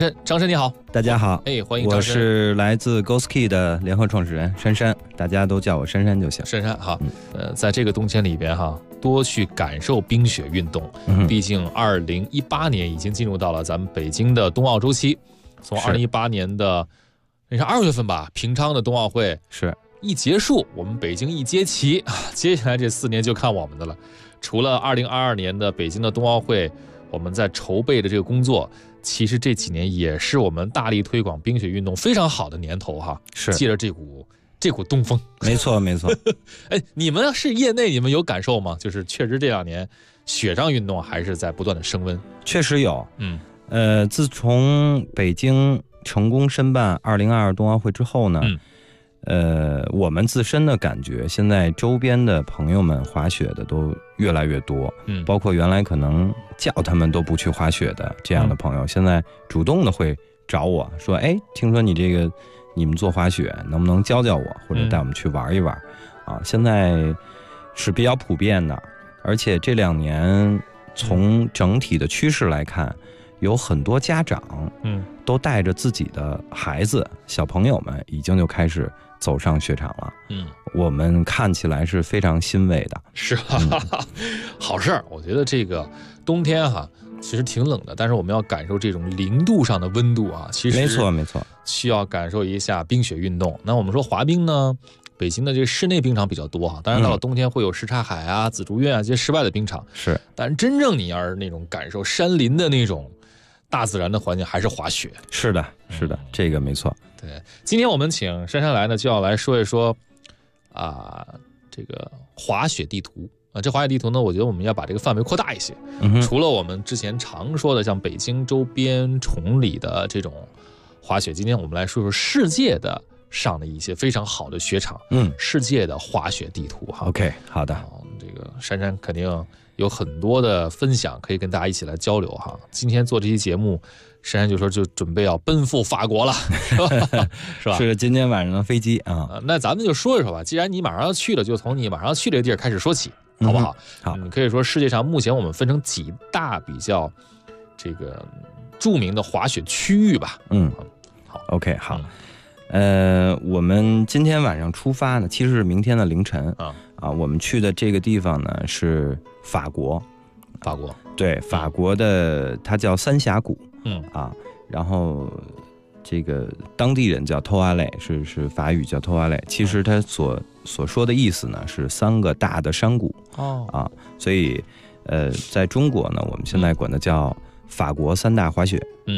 张生你好。 大家好， 欢迎张生。 我是来自 GoSki 的联合创始人珊珊，大家都叫我珊珊就行。 珊珊好，在这个冬天里边哈，多去感受冰雪运动。毕竟2018年已经进入到了咱们北京的冬奥周期，从2018年的那是2月份吧，平昌的冬奥会是一结束，我们北京一接旗，接下来这4年就看我们的了。除了2022年的北京的冬奥会，我们在筹备的这个工作，其实这几年也是我们大力推广冰雪运动非常好的年头哈。 是借着这股东风。 没错没错。 你们是业内，你们有感受吗？就是确实这2年雪上运动还是在不断的升温。 确实有。自从北京成功申办2022冬奥会之后呢，我们自身的感觉，现在周边的朋友们滑雪的都越来越多，包括原来可能叫他们都不去滑雪的这样的朋友，现在主动的会找我说，听说你们做滑雪，能不能教教我，或者带我们去玩一玩啊？现在是比较普遍的，而且这2年从整体的趋势来看，有很多家长都带着自己的孩子小朋友们已经就开始走上雪场了。我们看起来是非常欣慰的。 是好事儿。我觉得这个冬天哈，其实挺冷的，但是我们要感受这种0度上的温度啊，其实没错， 需要感受一下冰雪运动。那我们说滑冰呢，北京的这个室内冰场比较多哈，当然到了冬天会有什刹海啊、紫竹院啊这些室外的冰场。 是， 但真正你要是那种感受山林的那种大自然的环境，还是滑雪。 是的，这个没错。 对，今天我们请珊珊来呢，就要来说一说这个滑雪地图啊。这滑雪地图呢，我觉得我们要把这个范围扩大一些。除了我们之前常说的像北京周边崇礼的这种滑雪，今天我们来说说世界的上的一些非常好的雪场，世界的滑雪地图哈。 OK， 好的。 这个珊珊肯定有很多的分享可以跟大家一起来交流哈。今天做这期节目，珊珊就说就准备要奔赴法国了，是吧？ 是今天晚上的飞机啊。 那咱们就说一说吧，既然你马上要去了，就从你马上要去这个地儿开始说起，好不好？ 好。 可以说世界上目前我们分成几大比较这个著名的滑雪区域吧。 好 ，OK， 好。我们今天晚上出发呢，其实是明天的凌晨我们去的这个地方呢是法国，对，法国的它叫三峡谷，然后这个当地人叫托瓦雷，是法语叫托瓦雷，其实它所说的意思呢是3个大的山谷所以在中国呢，我们现在管它叫法国3大滑雪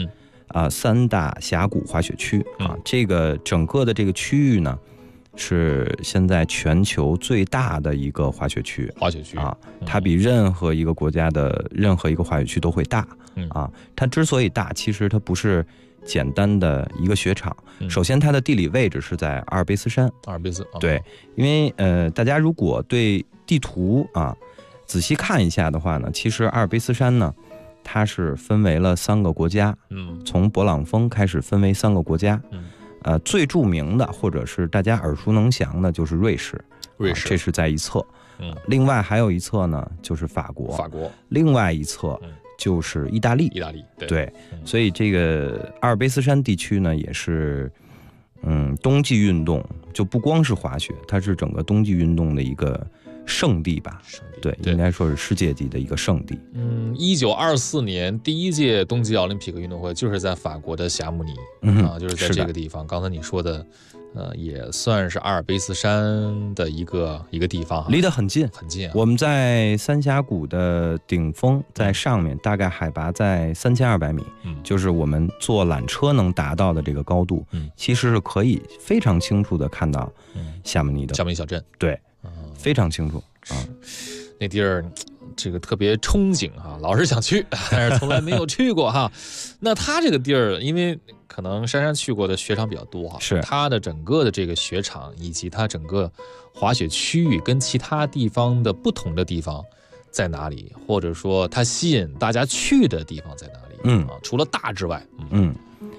3大峡谷滑雪区这个整个的这个区域呢，是现在全球最大的一个滑雪区它比任何一个国家的任何一个滑雪区都会大它之所以大，其实它不是简单的一个雪场。首先它的地理位置是在阿尔卑斯山，对，因为大家如果对地图仔细看一下的话呢，其实阿尔卑斯山呢，它是分为了3个国家，从勃朗峰开始分为3个国家，最著名的或者是大家耳熟能详的就是瑞士，这是在一侧，另外还有一侧呢就是法国，另外一侧就是意大利，对，所以这个阿尔卑斯山地区呢，也是冬季运动就不光是滑雪，它是整个冬季运动的一个圣地吧，对，应该说是世界级的一个圣地。 1924年第1届冬季奥林匹克运动会就是在法国的霞慕尼就是在这个地方。刚才你说的也算是阿尔卑斯山的一个地方， 离得很近我们在三峡谷的顶峰，在上面大概海拔在3200米，就是我们坐缆车能达到的这个高度，其实是可以非常清楚的看到霞慕尼小镇，对，非常清楚那地儿这个特别憧憬老是想去，但是从来没有去过那它这个地儿，因为可能珊珊去过的雪场比较多是它的整个的这个雪场以及它整个滑雪区域跟其他地方的不同的地方在哪里，或者说它吸引大家去的地方在哪里？除了大之外，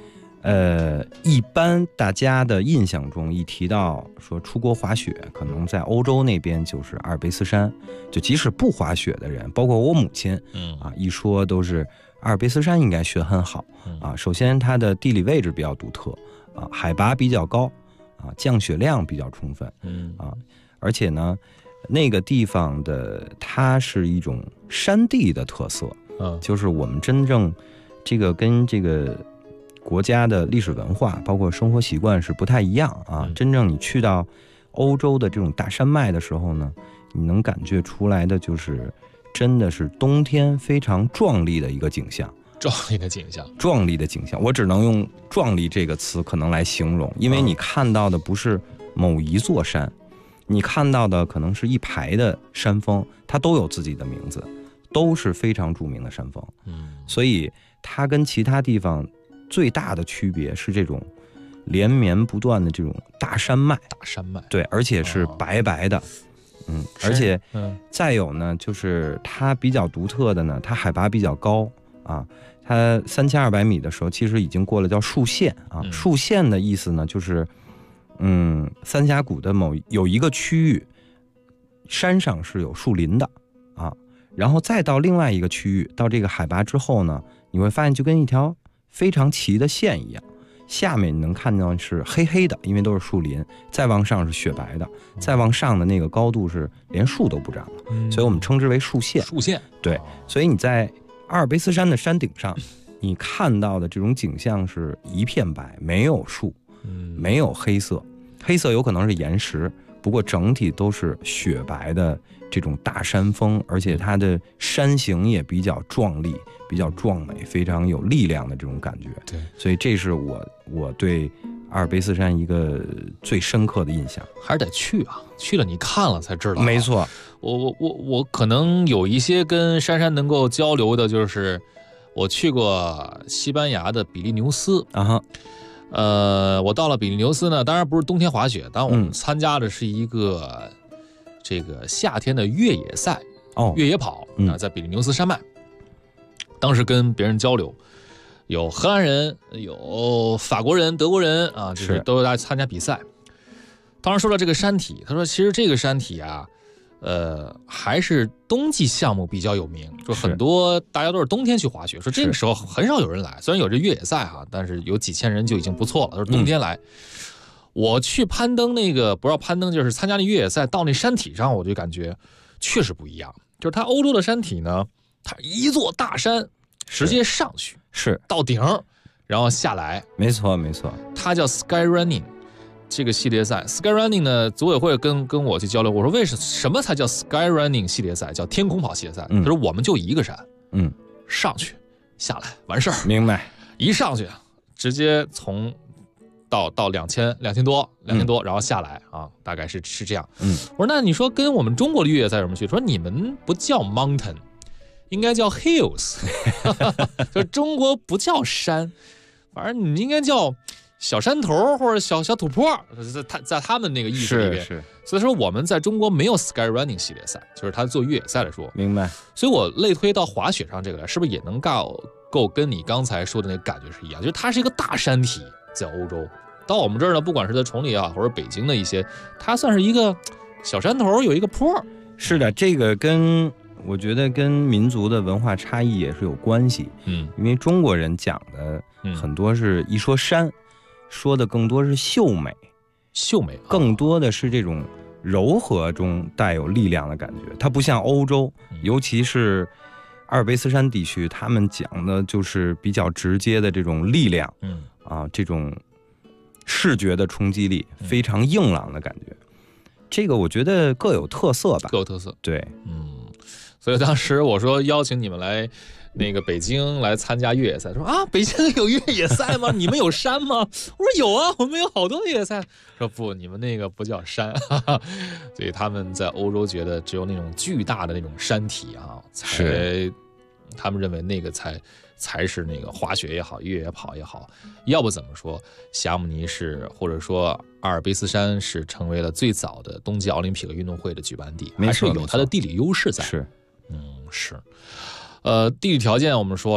一般大家的印象中，一提到说出国滑雪，可能在欧洲那边就是阿尔卑斯山，就即使不滑雪的人，包括我母亲，一说都是阿尔卑斯山应该雪很好啊。首先它的地理位置比较独特啊，海拔比较高啊，降雪量比较充分，而且呢，那个地方的它是一种山地的特色，就是我们真正这个跟这个国家的历史文化包括生活习惯是不太一样啊。真正你去到欧洲的这种大山脉的时候呢，你能感觉出来的就是真的是冬天非常壮丽的一个景象。 壮丽的景象， 壮丽的景象，我只能用壮丽这个词可能来形容，因为你看到的不是某一座山，你看到的可能是一排的山峰，它都有自己的名字，都是非常著名的山峰。所以它跟其他地方最大的区别是这种连绵不断的这种大山脉，对，而且是白白的，而且再有呢，就是它比较独特的呢，它海拔比较高啊，它3200米的时候，其实已经过了叫树线啊。树线的意思呢，就是三峡谷的有一个区域，山上是有树林的啊，然后再到另外一个区域，到这个海拔之后呢，你会发现就跟一条非常齐的线一样，下面你能看到是黑黑的，因为都是树林，再往上是雪白的，再往上的那个高度是连树都不长了，所以我们称之为树线。 树线， 对，所以你在阿尔卑斯山的山顶上，你看到的这种景象是一片白，没有树，没有黑色，黑色有可能是岩石，不过整体都是雪白的这种大山峰，而且它的山形也比较壮丽，比较壮美，非常有力量的这种感觉。 对， 所以这是我对阿尔卑斯山一个最深刻的印象。 还是得去啊，去了你看了才知道。 没错， 我可能有一些跟珊珊能够交流的，就是我去过西班牙的比利牛斯啊。 我到了比利牛斯呢，当然不是冬天滑雪，当然我们参加的是一个这个夏天的越野赛，越野跑啊，在比利牛斯山脉。当时跟别人交流，有荷兰人，有法国人、德国人啊，就是都来参加比赛。当时说到这个山体，他说其实这个山体啊，还是冬季项目比较有名，说很多大家都是冬天去滑雪，说这个时候很少有人来，虽然有这越野赛哈，但是有几千人就已经不错了，都是冬天来。我去攀登那个，不知道攀登就是参加那越野赛，到那山体上，我就感觉确实不一样。就是它欧洲的山体呢，它一座大山直接上去， 是到顶，然后下来。 没错没错， 它叫 Sky Running 这个系列赛。Sky Running 呢，组委会跟我去交流，我说为什么才叫 Sky Running 系列赛，叫天空跑系列赛？他说我们就一个山，上去下来完事儿。 明白。 一上去直接从到2000多，然后下来啊，大概是这样。我说那你说跟我们中国的越野赛有什么区别？说你们不叫 mountain， 应该叫 hills， 就中国不叫山，反正你应该叫小山头或者小土坡，在他们那个意识里边。是。所以说我们在中国没有 Sky Running 系列赛，就是他做越野赛来说。 明白。 所以我类推到滑雪上这个来，是不是也能够跟你刚才说的那个感觉是一样？就是它是一个大山体，在欧洲。到我们这儿呢，不管是在崇礼啊，或者北京的一些，它算是一个小山头，有一个坡。 是的，这个我觉得跟民族的文化差异也是有关系。因为中国人讲的很多是一说山，说的更多是秀美，更多的是这种柔和中带有力量的感觉。它不像欧洲，尤其是阿尔卑斯山地区，他们讲的就是比较直接的这种力量，这种视觉的冲击力，非常硬朗的感觉。这个我觉得各有特色吧， 各有特色。 对， 所以当时我说邀请你们来那个北京来参加越野赛，说啊，北京有越野赛吗？你们有山吗？我说有啊，我们有好多越野赛。说不，你们那个不叫山。所以他们在欧洲觉得只有那种巨大的那种山体啊，他们认为那个才是那个滑雪也好，越野跑也好，要不怎么说霞姆尼是或者说阿尔卑斯山是成为了最早的冬季奥林匹克运动会的举办地，还是有它的地理优势在。 是， 是。地理条件我们说了，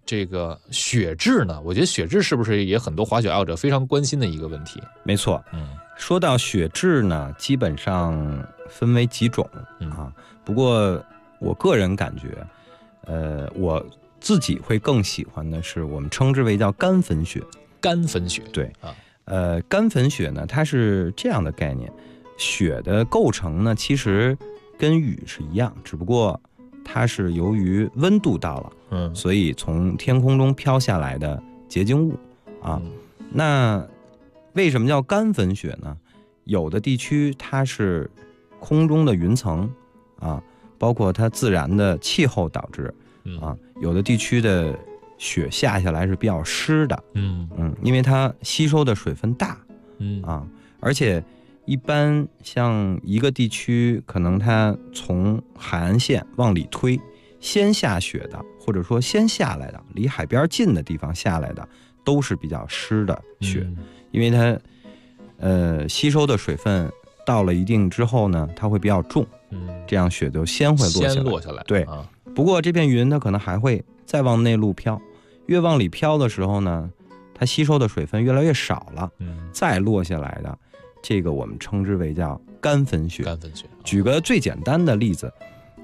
这个雪质呢，我觉得雪质是不是也很多滑雪爱好者非常关心的一个问题？ 没错，说到雪质呢，基本上分为几种啊。不过我个人感觉，我自己会更喜欢的是我们称之为叫干粉雪。 干粉雪， 对啊，干粉雪呢，它是这样的概念，雪的构成呢，其实跟雨是一样，只不过它是由于温度到了，所以从天空中飘下来的结晶物啊。那为什么叫干粉雪呢？有的地区它是空中的云层啊，包括它自然的气候导致啊，有的地区的雪下下来是比较湿的，因为它吸收的水分大，而且一般像一个地区，可能它从海岸线往里推，先下雪的，或者说先下来的，离海边近的地方下来的，都是比较湿的雪，因为它吸收的水分到了一定之后呢，它会比较重，这样雪就先会落下来。对，不过这片云它可能还会再往内陆飘，越往里飘的时候呢，它吸收的水分越来越少了，再落下来的，这个我们称之为叫干粉雪。 干粉雪， 举个最简单的例子，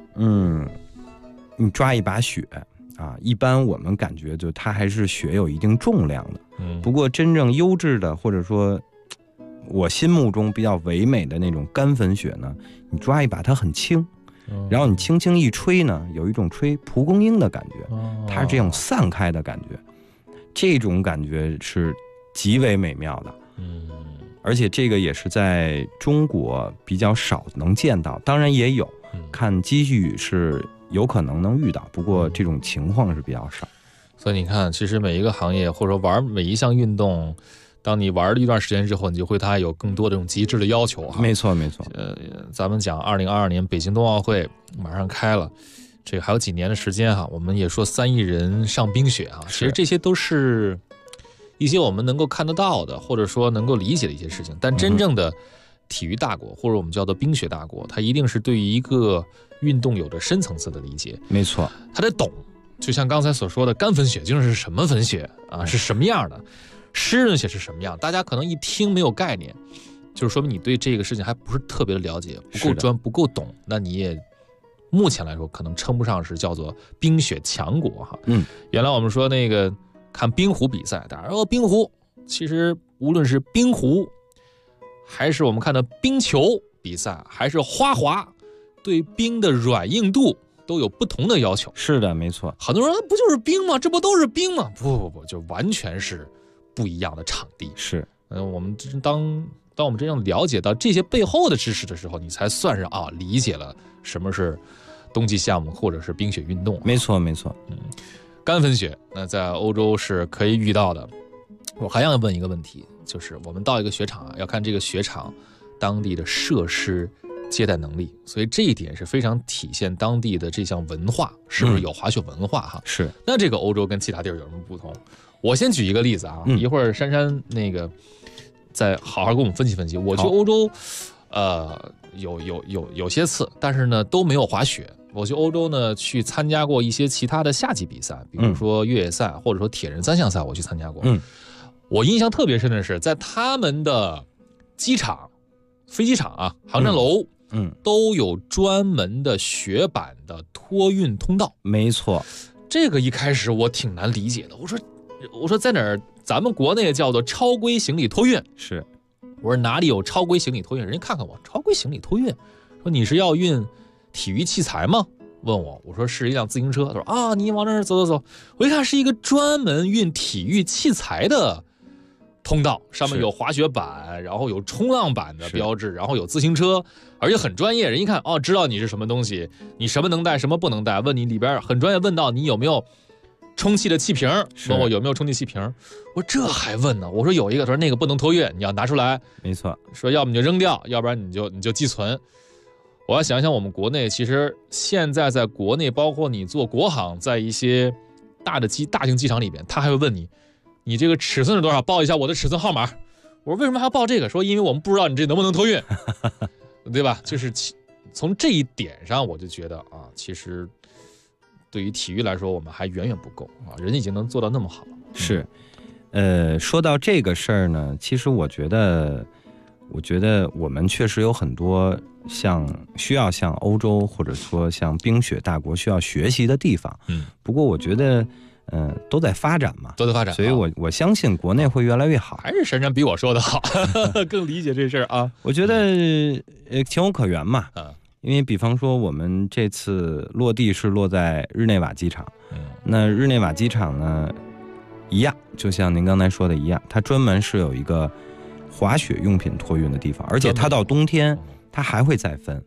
你抓一把雪啊，一般我们感觉就它还是雪有一定重量的，不过真正优质的或者说我心目中比较唯美的那种干粉雪呢，你抓一把它很轻，然后你轻轻一吹呢，有一种吹蒲公英的感觉，它是这种散开的感觉，这种感觉是极为美妙的，而且这个也是在中国比较少能见到，当然也有，看机遇是有可能能遇到，不过这种情况是比较少。 所以你看，其实每一个行业或者说玩每一项运动，当你玩了一段时间之后，你就会它有更多的这种极致的要求哈。 没错没错。 咱们讲2022年北京冬奥会马上开了，这个还有几年的时间哈，我们也说3亿人上冰雪啊，其实这些都是一些我们能够看得到的，或者说能够理解的一些事情。但真正的体育大国，或者我们叫做冰雪大国，它一定是对于一个运动有着深层次的理解。 没错， 它得懂。就像刚才所说的，干粉雪究竟是什么粉雪啊？是什么样的？湿润雪是什么样？大家可能一听没有概念，就是说明你对这个事情还不是特别的了解，不够专，不够懂。那你也目前来说可能称不上是叫做冰雪强国哈。原来我们说那个看冰壶比赛，大家说冰壶，其实无论是冰壶，还是我们看的冰球比赛，还是花滑，对冰的软硬度都有不同的要求。 是的，没错。 很多人不就是冰吗？这不都是冰吗？不，就完全是不一样的场地。 是， 我们当我们真正了解到这些背后的知识的时候，你才算是理解了什么是冬季项目或者是冰雪运动。 没错没错。 干粉雪那在欧洲是可以遇到的。我还要问一个问题，就是我们到一个雪场要看这个雪场当地的设施接待能力，所以这一点是非常体现当地的这项文化是不是有滑雪文化哈。 是。那这个欧洲跟其他地儿有什么不同？我先举一个例子啊，一会儿珊珊那个再好好给我们分析分析。我去欧洲，有些次，但是呢都没有滑雪。我去欧洲呢去参加过一些其他的夏季比赛，比如说越野赛或者说铁人3项赛，我去参加过。我印象特别深的是，在他们的机场、飞机场啊、航站楼，都有专门的雪板的托运通道。 没错， 这个一开始我挺难理解的。我说在哪儿？咱们国内叫做超规行李托运。 是， 我说哪里有超规行李托运？人家看看我，超规行李托运，说你是要运体育器材吗？问我说是一辆自行车。他说你往那儿走。我一看是一个专门运体育器材的通道，上面有滑雪板，然后有冲浪板的标志，然后有自行车，而且很专业。人一看知道你是什么东西，你什么能带，什么不能带，问你里边很专业，问到你有没有充气的气瓶，问我有没有充气气瓶。我说这还问呢？我说有一个，他说那个不能托运，你要拿出来。 没错， 说要么你就扔掉，要不然你就寄存。我要想想我们国内，其实现在在国内，包括你做国航，在一些大型机场里边，他还会问你这个尺寸是多少，报一下我的尺寸号码。我说为什么还要报这个？说因为我们不知道你这能不能托运，对吧？就是从这一点上，我就觉得其实对于体育来说，我们还远远不够啊，人已经能做到那么好了。 是，说到这个事儿呢，其实我觉得我们确实有很多需要向欧洲或者说像冰雪大国需要学习的地方。不过我觉得都在发展嘛， 都在发展， 所以我相信国内会越来越好。 还是珊珊比我说的好，更理解这事儿啊。 我觉得情有可原嘛。因为比方说我们这次落地是落在日内瓦机场，那日内瓦机场呢，一样，就像您刚才说的一样，它专门是有一个滑雪用品托运的地方，而且它到冬天它还会再分。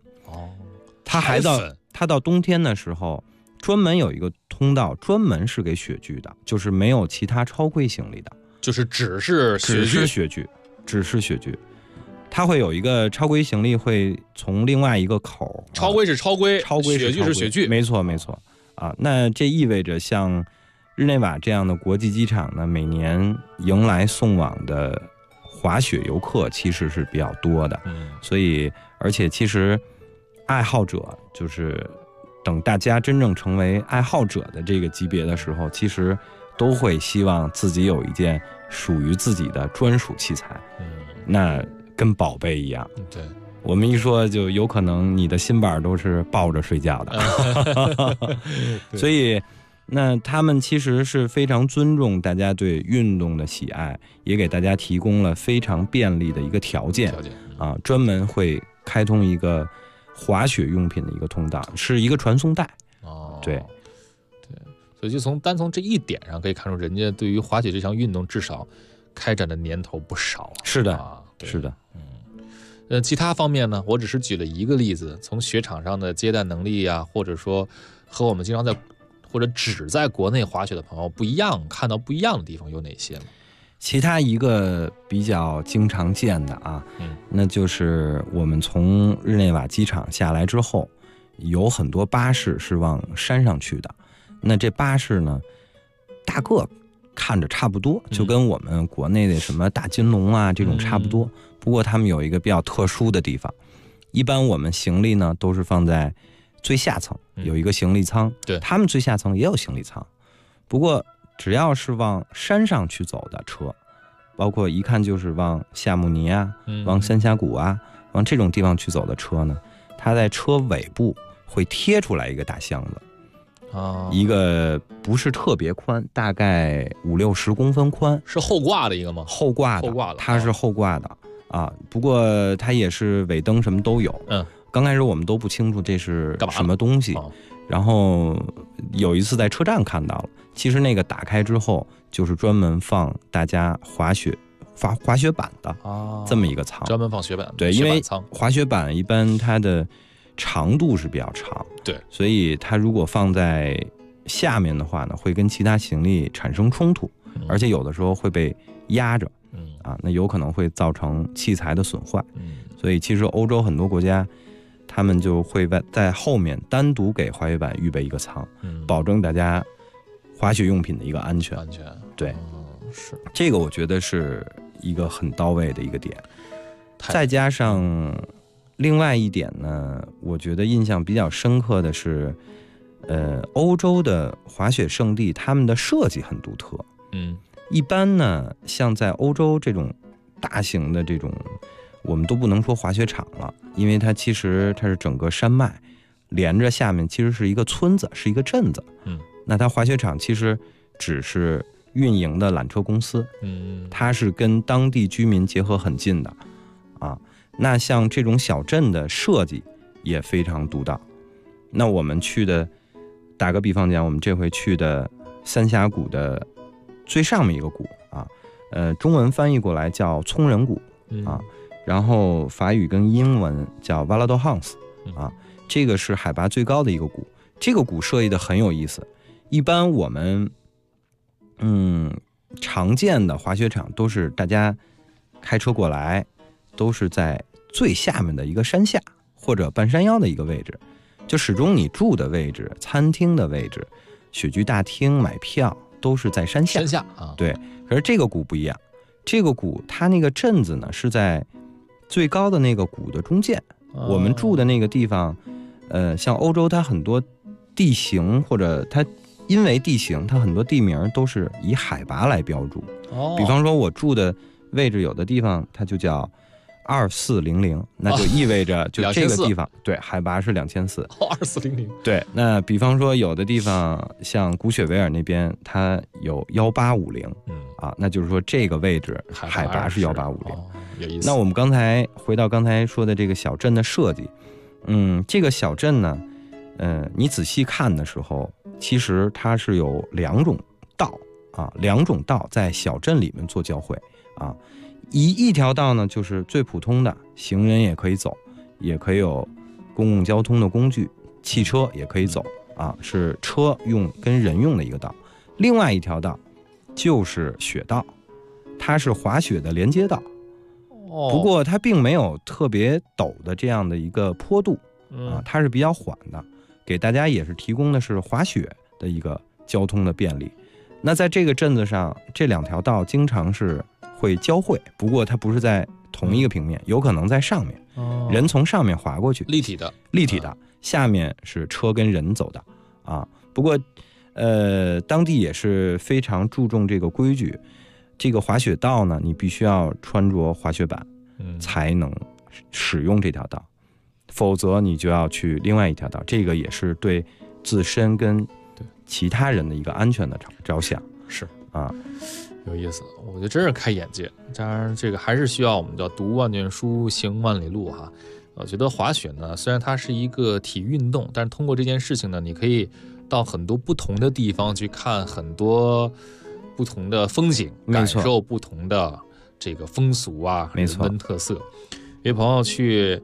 它到冬天的时候，专门有一个通道，专门是给雪具的，就是没有其他超规行李的， 就是只是雪具。它会有一个超规行李会从另外一个口， 超规是超规，雪具是雪具， 没错啊。那这意味着像日内瓦这样的国际机场呢，每年迎来送往的滑雪游客其实是比较多的。所以而且其实爱好者，就是等大家真正成为爱好者的这个级别的时候，其实都会希望自己有一件属于自己的专属器材。那跟宝贝一样。 对， 我们一说就有可能你的新板都是抱着睡觉的。所以那他们其实是非常尊重大家对运动的喜爱，也给大家提供了非常便利的一个条件啊，专门会开通一个滑雪用品的一个通道，是一个传送带。对， 所以就从这一点上可以看出，人家对于滑雪这项运动至少开展的年头不少。 是的，是的。 其他方面呢，我只是举了一个例子，从雪场上的接待能力啊，或者说和我们经常或者只在国内滑雪的朋友不一样，看到不一样的地方有哪些呢？ 其他一个比较经常见的啊，那就是我们从日内瓦机场下来之后，有很多巴士是往山上去的。那这巴士呢，大个看着差不多，就跟我们国内的什么大金龙啊这种差不多。不过他们有一个比较特殊的地方，一般我们行李呢都是放在最下层，有一个行李舱。 对， 他们最下层也有行李舱。不过只要是往山上去走的车，包括一看就是往夏慕尼啊、往三峡谷啊、往这种地方去走的车呢，它在车尾部会贴出来一个大箱子。一个不是特别宽，大概50-60公分宽， 是后挂的一个吗？ 后挂的，它是后挂的啊。不过它也是尾灯什么都有。刚开始我们都不清楚这是什么东西，然后有一次在车站看到了，其实那个打开之后就是专门放大家滑雪板的这么一个舱， 专门放雪板。 对，因为滑雪板一般它的长度是比较长， 对， 所以它如果放在下面的话呢，会跟其他行李产生冲突，而且有的时候会被压着，那有可能会造成器材的损坏。所以其实欧洲很多国家，他们就会在后面单独给滑雪板预备一个舱，保证大家滑雪用品的一个安全。对， 是这个我觉得是一个很到位的一个点。再加上另外一点呢，我觉得印象比较深刻的是，欧洲的滑雪胜地，他们的设计很独特。一般呢，像在欧洲这种大型的这种，我们都不能说滑雪场了，因为它其实是整个山脉连着下面，其实是一个村子，是一个镇子。那它滑雪场其实只是运营的缆车公司。它是跟当地居民结合很近的啊。那像这种小镇的设计也非常独到。那我们去的，打个比方讲，我们这回去的三峡谷的最上面一个谷啊，中文翻译过来叫葱人谷啊，然后法语跟英文叫 Valadolhans 啊，这个是海拔最高的一个谷。这个谷设计的很有意思。一般我们常见的滑雪场都是大家开车过来，都是在最下面的一个山下或者半山腰的一个位置，就始终你住的位置、餐厅的位置、雪具大厅买票都是在山下啊。 对，可是这个谷不一样，这个谷它那个镇子呢是在最高的那个谷的中间。我们住的那个地方，像欧洲它很多地形或者它因为地形，它很多地名都是以海拔来标注。比方说我住的位置，有的地方它就叫2400，那就意味着就这个地方对海拔是2400。对，那比方说有的地方像古雪维尔那边，它有1850，那就是说这个位置海拔是1850。 有意思。 那我们回到刚才说的这个小镇的设计，这个小镇呢，你仔细看的时候，其实它是有2种道在小镇里面做交汇啊。一条道呢，就是最普通的，行人也可以走，也可以有公共交通的工具，汽车也可以走啊，是车用跟人用的一个道。另外一条道就是雪道，它是滑雪的连接道。不过它并没有特别陡的这样的一个坡度啊，它是比较缓的，给大家也是提供的是滑雪的一个交通的便利。那在这个镇子上，这2条道经常是会交汇，不过它不是在同一个平面，有可能在上面，人从上面滑过去，立体的，下面是车跟人走的啊。不过当地也是非常注重这个规矩。这个滑雪道呢，你必须要穿着滑雪板才能使用这条道，否则你就要去另外一条道。这个也是对自身跟其他人的一个安全的着想。 是啊，有意思，我觉得真是开眼界。当然，这个还是需要我们叫读万卷书，行万里路哈。我觉得滑雪呢，虽然它是一个体育运动，但是通过这件事情呢，你可以到很多不同的地方去看很多不同的风景，感受不同的这个风俗啊，人文特色。有朋友去，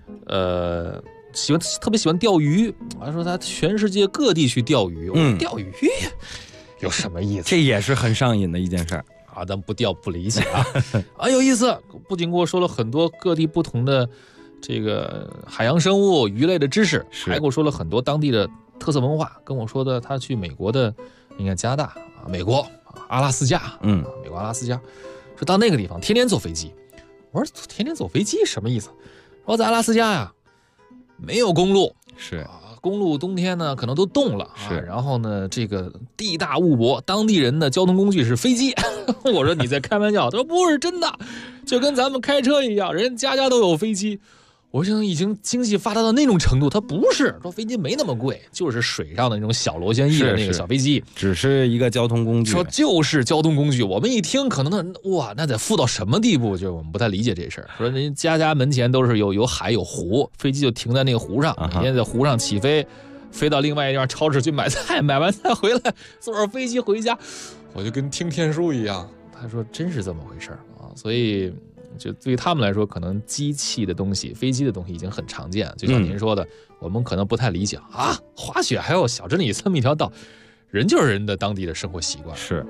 特别喜欢钓鱼，还说他全世界各地去钓鱼。钓鱼有什么意思？ 这也是很上瘾的一件事儿啊，但不钓不理解啊，有意思。不仅跟我说了很多各地不同的这个海洋生物、鱼类的知识，还跟我说了很多当地的特色文化。跟我说的，他去美国的，你看加拿大啊，美国。阿拉斯加，美国阿拉斯加，说到那个地方天天坐飞机。我说天天坐飞机什么意思？说在阿拉斯加呀，没有公路， 是公路冬天呢可能都冻了啊。然后呢，这个地大物博，当地人的交通工具是飞机。我说你在开玩笑？他说不是真的，就跟咱们开车一样，人家都有飞机。我现在已经经济发达到那种程度，它不是说飞机没那么贵，就是水上的那种小螺旋翼的那个小飞机， 只是一个交通工具。 说就是交通工具，我们一听可能哇，那得富到什么地步？就我们不太理解这事儿。说人家门前都是有海有湖，飞机就停在那个湖上，每天在湖上起飞，飞到另外一家超市去买菜，买完菜回来坐上飞机回家，我就跟听天书一样。他说真是这么回事啊，所以。就对于他们来说，可能机器的东西、飞机的东西已经很常见了。就像您说的，我们可能不太理解啊，滑雪还有小镇里这么一条道，人就是人的当地的生活习惯。 是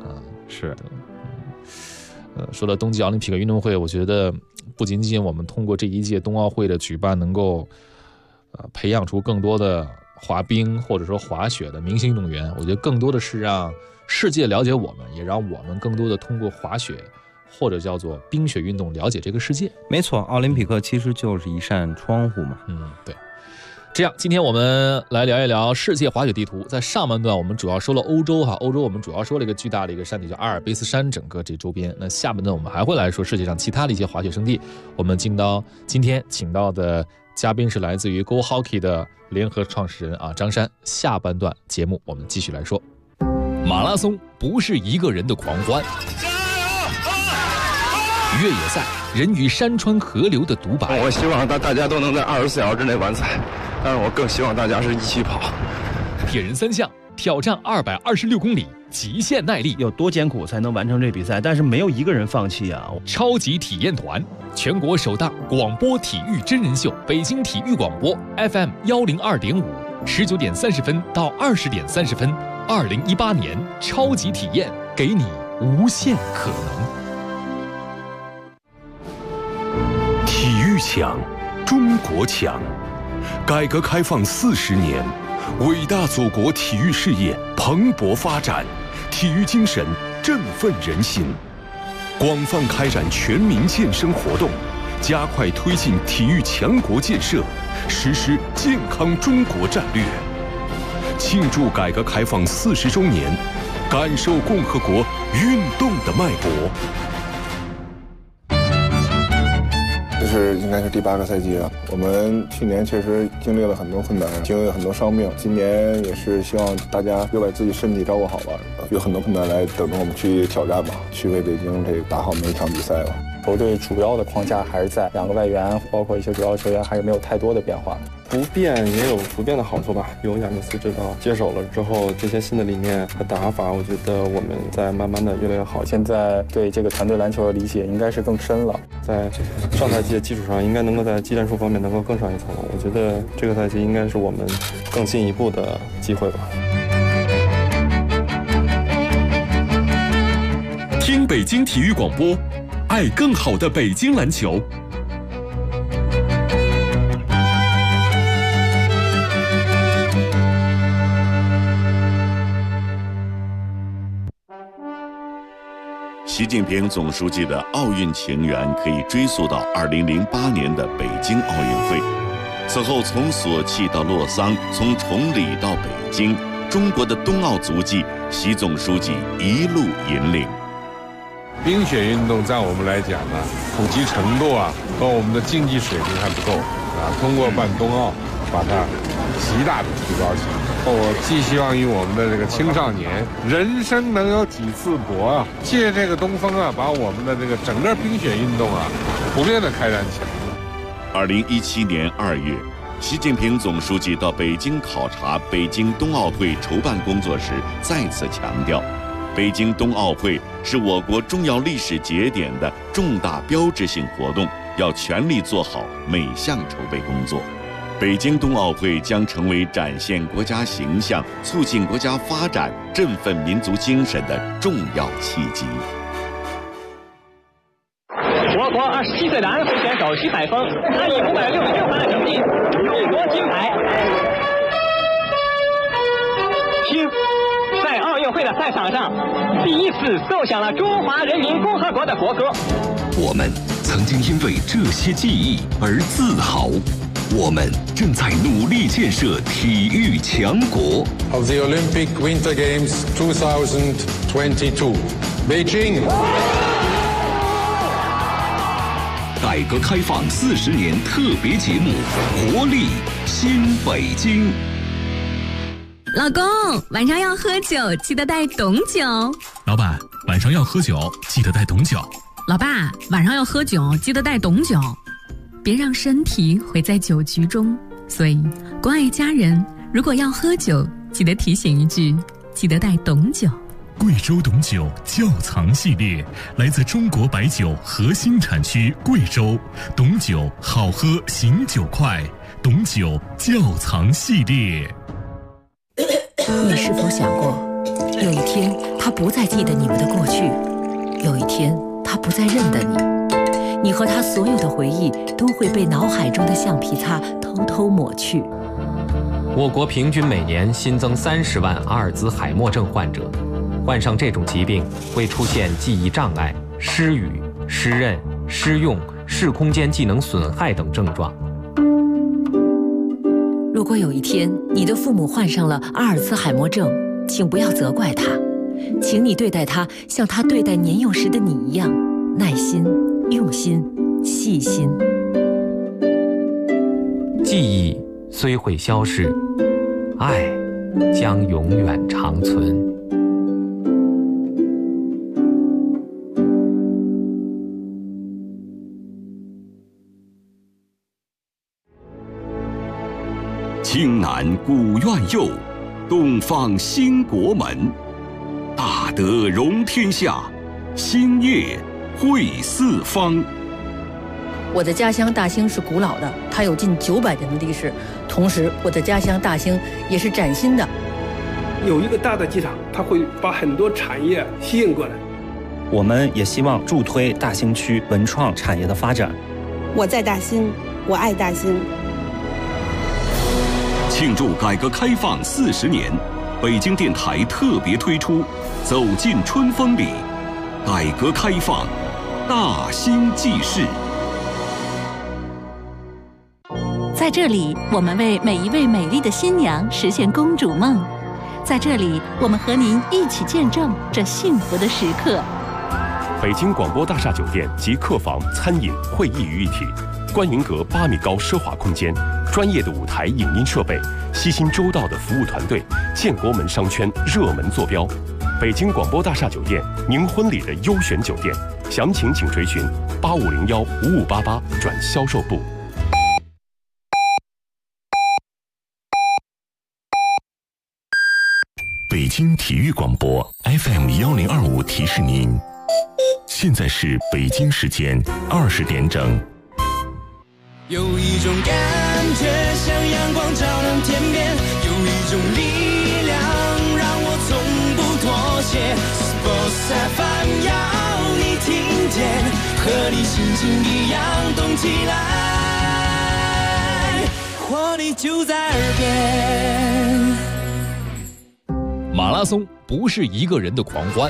说到冬季奥林匹克运动会，我觉得不仅仅我们通过这一届冬奥会的举办，能够培养出更多的滑冰或者说滑雪的明星运动员，我觉得更多的是让世界了解我们，也让我们更多的通过滑雪。或者叫做冰雪运动了解这个世界。 没错，奥林匹克其实就是一扇窗户嘛。 对。这样，今天我们来聊一聊世界滑雪地图。在上半段我们主要说了欧洲哈，欧洲我们主要说了一个巨大的一个山体叫阿尔卑斯山，整个这周边。那下半段我们还会来说世界上其他的一些滑雪胜地。我们今天请到的嘉宾是来自于 Go Hockey 的联合创始人张山。下半段节目我们继续来说。马拉松不是一个人的狂欢。越野赛，人与山川河流的独白。 我希望大家都能在24小时之内完赛，但是我更希望大家是一起跑。 铁人3项挑战226公里，极限耐力， 有多艰苦才能完成这比赛？但是没有一个人放弃啊！ 超级体验团，全国首档广播体育真人秀，北京体育广播 FM 102.5，19点30分到20点30分，2018年超级体验，给你无限可能。 体育强，中国强。改革开放40年，伟大祖国体育事业蓬勃发展，体育精神振奋人心。广泛开展全民健身活动，加快推进体育强国建设，实施健康中国战略。 庆祝改革开放40周年，感受共和国运动的脉搏。 这是应该是第8个赛季了。我们去年确实经历了很多困难，经历了很多伤病。今年也是希望大家又把自己身体照顾好吧，有很多困难来等着我们去挑战吧，去为北京这个打好每一场比赛吧。 球队主要的框架还是在2个外援，包括一些主要球员还是没有太多的变化。 不变也有不变的好处吧。有亚尼斯指导接手了之后，这些新的理念和打法，我觉得我们在慢慢的越来越好。 现在对这个团队篮球的理解应该是更深了， 在上赛季的基础上，应该能够在技战术方面能够更上一层楼。我觉得这个赛季应该是我们更进一步的机会吧。 听北京体育广播，爱更好的北京篮球。 习近平总书记的奥运情缘可以追溯到2008年的北京奥运会。此后，从索契到洛桑，从崇礼到北京，中国的冬奥足迹，习总书记一路引领。 冰雪运动在我们来讲呢，普及程度和我们的竞技水平还不够通过办冬奥，把它极大的提高起来。我寄希望于我们的这个青少年，人生能有几次搏借这个东风把我们的这个整个冰雪运动普遍的开展起来。 2017年2月，习近平总书记到北京考察北京冬奥会筹办工作时，再次强调，北京冬奥会是我国重要历史节点的重大标志性活动，要全力做好每项筹备工作。北京冬奥会将成为展现国家形象、促进国家发展、振奋民族精神的重要契机。 我国27岁的安徽选手徐海峰，他以566分的成绩勇夺金牌。听，在奥运会的赛场上，第一次奏响了中华人民共和国的国歌。 我们曾经因为这些记忆而自豪。我们正在努力建设体育强国。 Of the Olympic Winter Games 2022, Beijing. 改革开放40年特别节目，活力新北京。 老公，晚上要喝酒，记得带董酒。 老板，晚上要喝酒，记得带董酒。 老爸，晚上要喝酒，记得带董酒。别让身体毁在酒局中，所以关爱家人，如果要喝酒，记得提醒一句，记得带董酒。 贵州董酒窖藏系列，来自中国白酒核心产区贵州，董酒好喝醒酒快，董酒窖藏系列。 你是否想过，有一天他不再记得你们的过去，有一天他不再认得你和他所有的回忆都会被脑海中的橡皮擦偷偷抹去。 我国平均每年新增30万阿尔兹海默症患者，患上这种疾病会出现记忆障碍、失语、失认、失用、视空间技能损害等症状。 如果有一天你的父母患上了阿尔兹海默症，请不要责怪他，请你对待他像他对待年幼时的你一样，耐心、用心、细心。 记忆虽会消逝，爱将永远长存。 京南古院右，东方兴国门。大德容天下，兴业惠四方。 我的家乡大兴是古老的，它有近900年的历史。同时，我的家乡大兴也是崭新的。 有一个大的机场，它会把很多产业吸引过来。 我们也希望助推大兴区文创产业的发展。 我在大兴，我爱大兴。 庆祝改革开放40年，北京电台特别推出《走进春风里》，改革开放大兴纪事。 在这里，我们为每一位美丽的新娘实现公主梦。 在这里，我们和您一起见证这幸福的时刻。 北京广播大厦酒店集客房、餐饮、会议于一体，观云阁8米高奢华空间，专业的舞台影音设备，悉心周到的服务团队，建国门商圈热门坐标。北京广播大厦酒店，您婚礼的优选酒店，详情请垂询8501-5588转销售部。 北京体育广播 FM1025提示您，现在是北京时间20点整。 有一种感觉像阳光照亮天边，有一种力量让我从不妥协。Sports FM 要你听见，和你心情一样动起来，活力就在耳边。 马拉松不是一个人的狂欢，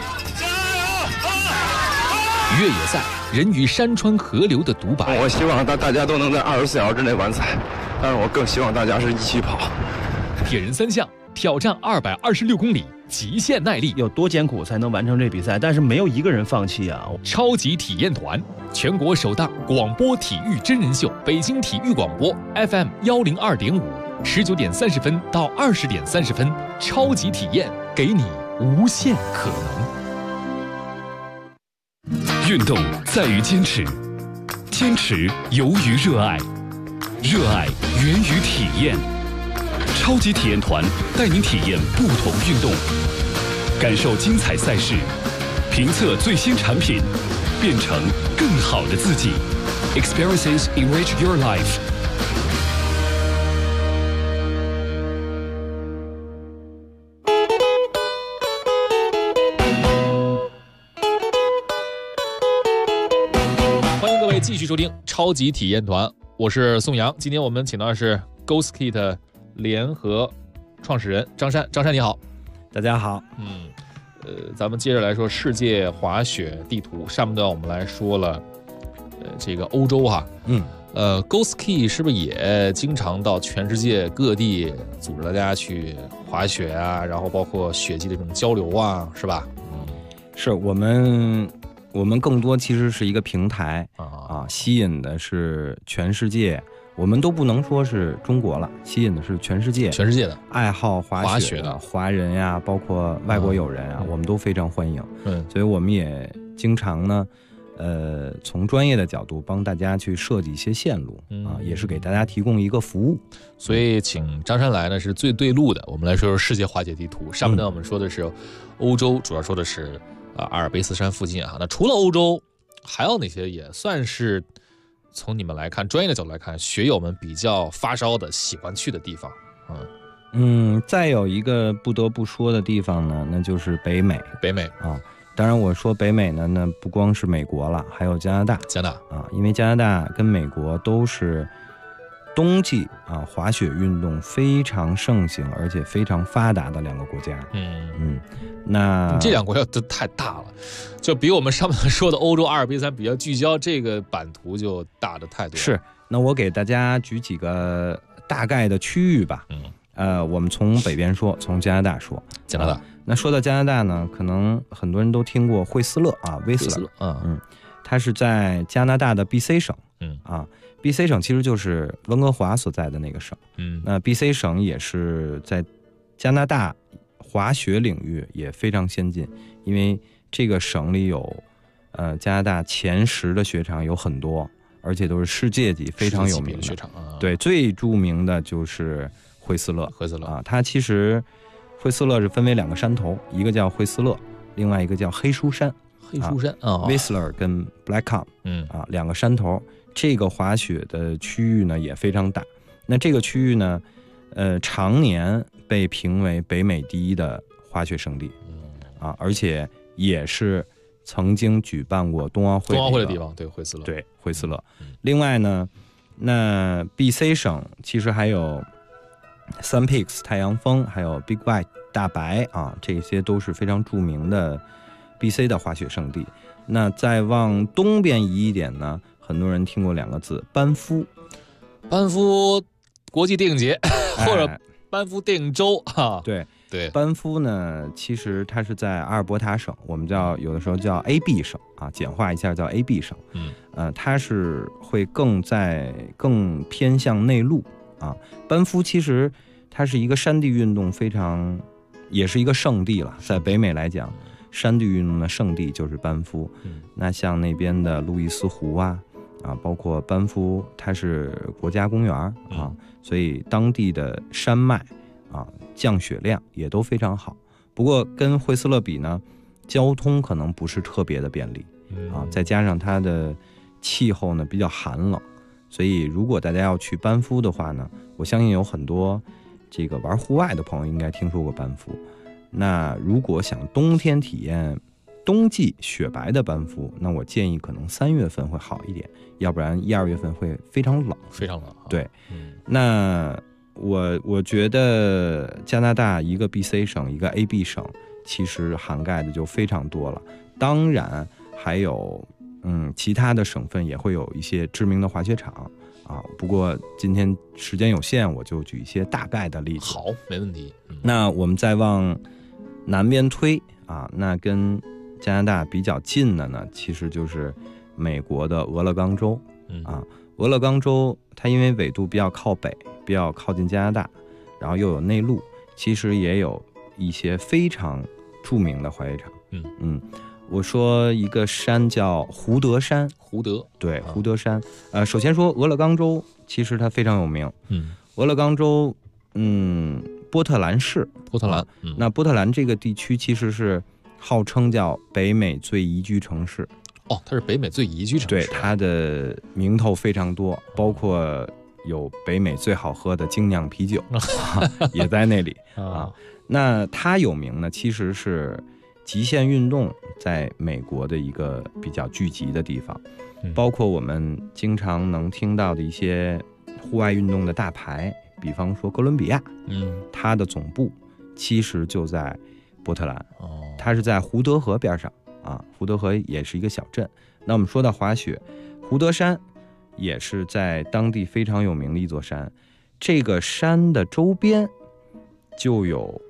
越野赛人与山川河流的独白。 我希望大家都能在24小时之内完赛，但是我更希望大家是一起跑。 铁人3项挑战226公里，极限耐力， 有多艰苦才能完成这比赛？但是没有一个人放弃啊！ 超级体验团，全国首档广播体育真人秀，北京体育广播 FM102.5，19点30分到20点30分，超级体验，给你无限可能。运动在于坚持，坚持由于热爱，热爱源于体验。超级体验团带您体验不同运动，感受精彩赛事，评测最新产品，变成更好的自己。Experiences enrich your life。 欢迎各位继续收听超级体验团，我是宋阳。今天我们请到的是 GoSkate 联合创始人张山。张山你好。 大家好。 咱们接着来说世界滑雪地图。上半段我们来说了这个欧洲哈。GoSki 是不是也经常到全世界各地组织大家去滑雪啊，然后包括雪季的这种交流啊，是吧？ 是我们更多其实是一个平台啊，吸引的是全世界。我们都不能说是中国了，吸引的是全世界的爱好滑雪的华人呀，包括外国友人啊，我们都非常欢迎。所以我们也经常呢，从专业的角度帮大家去设计一些线路啊，也是给大家提供一个服务。 所以请张山来呢是最对路的。我们来说说世界滑雪地图。上半段我们说的是欧洲，主要说的是阿尔卑斯山附近啊。那除了欧洲，还有哪些也算是？从你们来看，专业的角度来看，雪友们比较发烧的、喜欢去的地方， 再有一个不得不说的地方呢，那就是北美。 北美啊，当然我说北美呢，那不光是美国了，还有加拿大。啊，因为加拿大跟美国都是冬季啊滑雪运动非常盛行而且非常发达的两个国家。那这两个国家都太大了，就比我们上面说的欧洲阿尔卑斯山比较聚焦，这个版图就大的太多了。 是，那我给大家举几个大概的区域吧。我们从北边说，从加拿大说。 加拿大， 那说到加拿大呢，可能很多人都听过惠斯勒啊，威斯勒。它是在加拿大的 BC 省。BC 省其实就是温哥华所在的那个省。那 BC 省也是在加拿大滑雪领域也非常先进，因为这个省里有加拿大前10的雪场有很多，而且都是世界级非常有名的雪场。 对，最著名的就是惠斯勒啊。它其实惠斯勒是分为2个山头，一个叫惠斯勒，另外一个叫黑书山。Whistler 跟 Blackcomb 2个山头。这个滑雪的区域呢也非常大。那这个区域呢常年被评为北美第1的滑雪胜地而且也是曾经举办过冬奥会的地方。对，惠斯勒。 对，惠斯勒。另外呢，那 BC 省其实还有 Sun Peaks 太阳峰，还有 Big White 大白啊，这些都是非常著名的 BC 的滑雪胜地。那再往东边移一点呢，很多人听过2个字，班夫。 班夫国际电影节或者班夫电影周啊。 对， 对， 班夫呢，其实它是在阿尔伯塔省，我们有的时候叫 AB 省啊，简化一下叫 AB 省。它是会更偏向内陆啊。班夫其实它是一个山地运动也是一个圣地了，在北美来讲，山地运动的圣地就是班夫。那像那边的路易斯湖啊，包括班夫，它是国家公园啊，所以当地的山脉降雪量也都非常好。不过跟惠斯勒比呢，交通可能不是特别的便利再加上它的气候呢比较寒冷，所以如果大家要去班夫的话呢，我相信有很多这个玩户外的朋友应该听说过班夫。那如果想冬天体验冬季雪白的班夫，那我建议可能3月份会好一点，要不然1、2月份会非常冷， 非常冷。 对，那我觉得加拿大一个 BC 省一个 AB 省其实涵盖的就非常多了，当然还有其他的省份也会有一些知名的滑雪场不过今天时间有限，我就举一些大概的例子。 好，没问题。 那我们再往南边推那跟加拿大比较近的呢，其实就是美国的俄勒冈州俄勒冈州它因为纬度比较靠北，比较靠近加拿大，然后又有内陆，其实也有一些非常著名的滑雪场。我说一个山叫胡德山，对，胡德山。首先说俄勒冈州，其实它非常有名。俄勒冈州，波特兰市，那波特兰这个地区其实是号称叫北美最宜居城市。 它是北美最宜居城市。 对，它的名头非常多，包括有北美最好喝的精酿啤酒也在那里那它有名呢，其实是极限运动在美国的一个比较聚集的地方，包括我们经常能听到的一些户外运动的大牌，比方说哥伦比亚，它的总部其实就在波特兰，它是在胡德河边上胡德河也是一个小镇。那我们说到滑雪，胡德山也是在当地非常有名的一座山，这个山的周边就有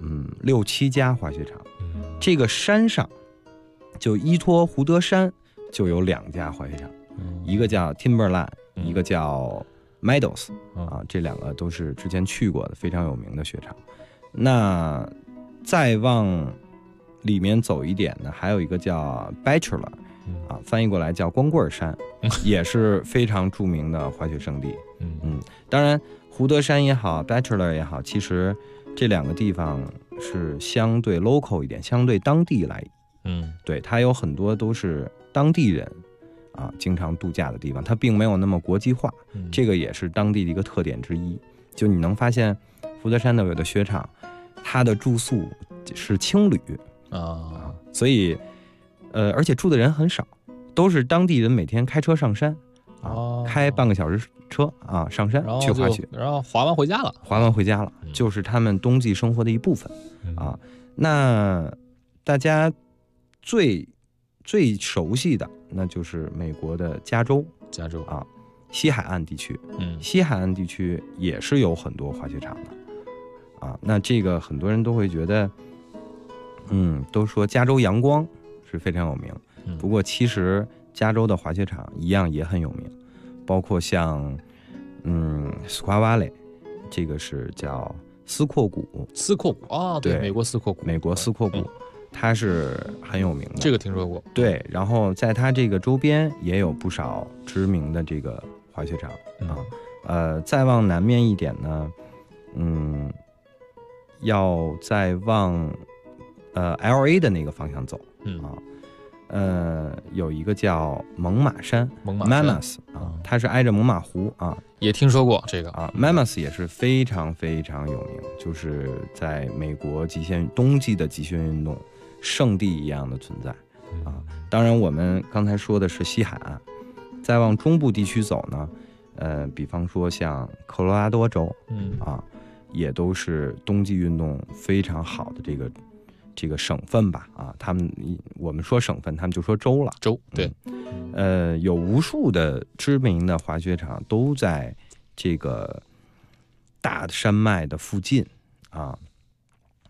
6、7家滑雪场，这个山上就依托胡德山就有2家滑雪场，一个叫 Timberline，一个叫 Meadows 这2个都是之前去过的非常有名的雪场。那再往里面走一点呢，还有一个叫 Bachelor 翻译过来叫光棍山也是非常著名的滑雪胜地。当然胡德山也好 Bachelor 也好，其实这2个地方是相对 local 一点，相对当地来对，它有很多都是当地人经常度假的地方，它并没有那么国际化，这个也是当地的一个特点之一。就你能发现胡德山的有的雪场，它的住宿是青旅所以而且住的人很少，都是当地人每天开车上山开半个小时车上山去滑雪， 然后滑完回家了， 就是他们冬季生活的一部分那大家最熟悉的那就是美国的加州西海岸地区，西海岸地区也是有很多滑雪场的那这个很多人都会觉得都说加州阳光是非常有名，不过其实加州的滑雪场一样也很有名，包括像Squaw Valley， 这个是叫斯阔谷对，美国斯阔谷它是很有名的， 这个听说过。 对，然后在它这个周边也有不少知名的这个滑雪场再往南面一点呢要再往LA 的那个方向走有一个叫猛犸山 Mammoth 它是挨着猛犸湖也听说过这个 Mammoth 也是非常非常有名，就是在美国冬季的极限运动圣地一样的存在当然我们刚才说的是西海岸，再往中部地区走呢比方说像科罗拉多州也都是冬季运动非常好的这个省份吧我们说省份，他们就说州了。 对， 有无数的知名的滑雪场都在这个大山脉的附近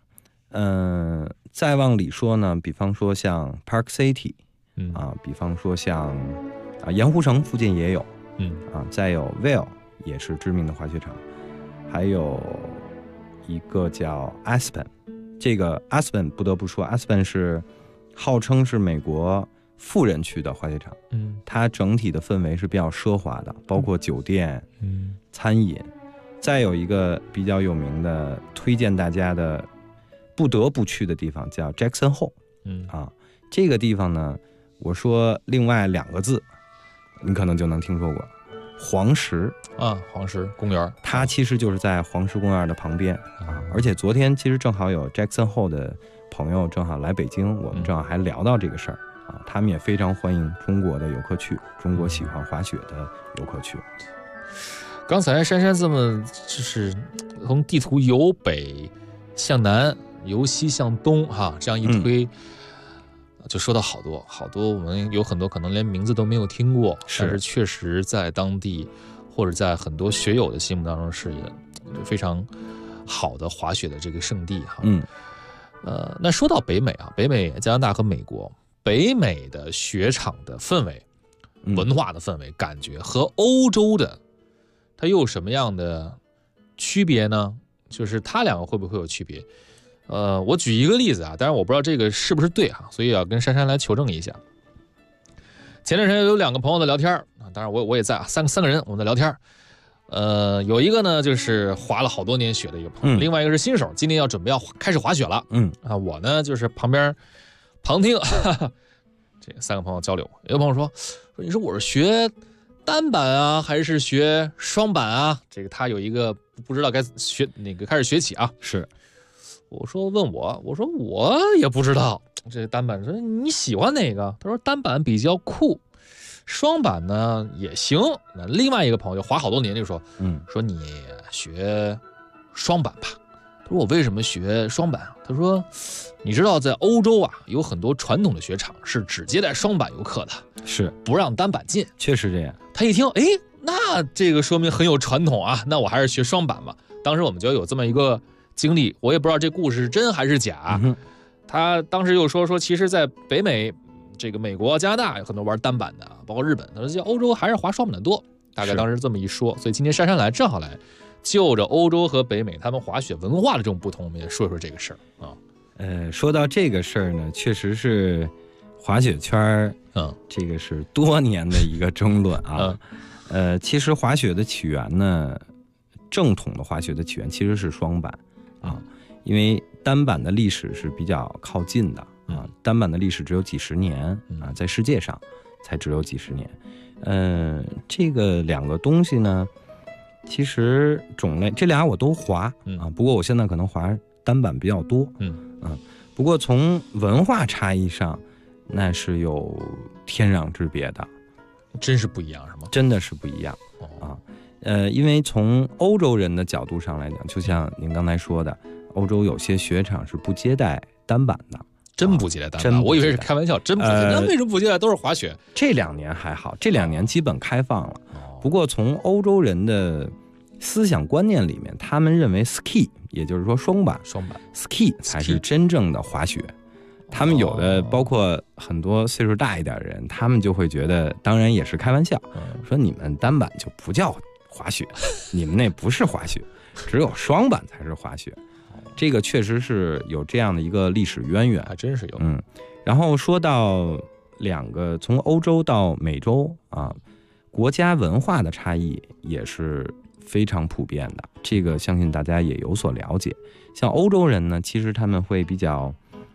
再往里说呢，比方说像 Park City，比方说像盐湖城附近也有，再有 Vail 也是知名的滑雪场，还有一个叫 Aspen， 这个 Aspen 不得不说 ，Aspen 是号称是美国富人区的滑雪场，它整体的氛围是比较奢华的，包括酒店，餐饮。再有一个比较有名的，推荐大家的不得不去的地方叫 Jackson Hole，这个地方呢，我说另外2个字，你可能就能听说过，黄石黄石公园， 它其实就是在黄石公园的旁边而且昨天其实正好有 Jackson Hole 的朋友正好来北京，我们正好还聊到这个事儿他们也非常欢迎中国的游客去，中国喜欢滑雪的游客去。 刚才珊珊这么就是从地图由北向南，由西向东这样一推，就说到好多我们有很多可能连名字都没有听过，但是确实在当地或者在很多学友的心目当中是非常好的滑雪的这个圣地那说到北美北美加拿大和美国，北美的雪场的氛围、文化的氛围感觉和欧洲的它又有什么样的区别呢？就是它2个会不会有区别？我举一个例子当然我不知道这个是不是对所以要跟珊珊来求证一下。前段时间有2个朋友的聊天当然我也在三个人我们在聊天。有一个呢就是滑了好多年雪的一个朋友，另外一个是新手，今年准备要开始滑雪了。我呢就是旁边旁听，这3个朋友交流。有个朋友说你说我是学单板还是学双板这个他有一个不知道该学哪个开始学起是， 我说我说我也不知道这单板，说你喜欢哪个？他说单板比较酷，双板呢也行。那另外一个朋友滑好多年就说说你学双板吧。他说我为什么学双板？他说你知道在欧洲有很多传统的雪场是只接待双板游客的， 是不让单板进。 确实这样。 他一听那这个说明很有传统那我还是学双板吧。当时我们就有这么一个经历，我也不知道这故事是真还是假。他当时又说其实在北美这个美国加拿大有很多玩单板的，包括日本，他说欧洲还是滑双板的多，大概当时这么一说。所以今天珊珊来正好来就着欧洲和北美他们滑雪文化的这种不同，我们也说说这个事儿说到这个事儿呢，确实是滑雪圈这个是多年的一个争论其实滑雪的起源呢，正统的滑雪的起源其实是双板因为单板的历史是比较靠近的单板的历史只有几十年在世界上才只有几十年。这个2个东西呢，其实种类这俩我都滑不过我现在可能滑单板比较多不过从文化差异上那是有天壤之别的， 真是不一样是吗？ 真的是不一样因为从欧洲人的角度上来讲，就像您刚才说的，欧洲有些雪场是不接待单板的。 真不接待单板？我以为是开玩笑，真不接待。那为什么不接待？都是滑雪。 这2年还好，这2年基本开放了。不过从欧洲人的思想观念里面，他们认为 ski 也就是说双板 ski 才是真正的滑雪。他们有的包括很多岁数大一点的人，他们就会觉得，当然也是开玩笑，说你们单板就不叫滑雪，你们那不是滑雪，只有双板才是滑雪。这个确实是有这样的一个历史渊源， 还真是有。 然后说到2个从欧洲到美洲国家文化的差异也是非常普遍的，这个相信大家也有所了解。像欧洲人呢，其实他们会比较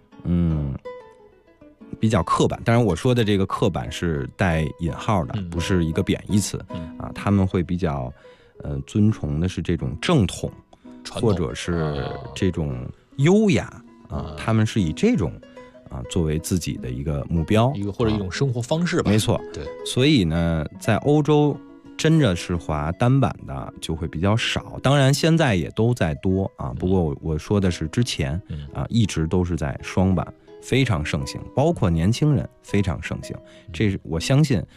刻板，当然我说的这个刻板是带引号的，不是一个贬义词他们会比较尊崇的是这种正统，或者是这种优雅他们是以这种作为自己的一个目标， 或者一种生活方式吧。 没错， 对。 所以呢，在欧洲真的是滑单板的就会比较少，当然现在也都在多不过我说的是之前一直都是在双板非常盛行，包括年轻人非常盛行。这是我相信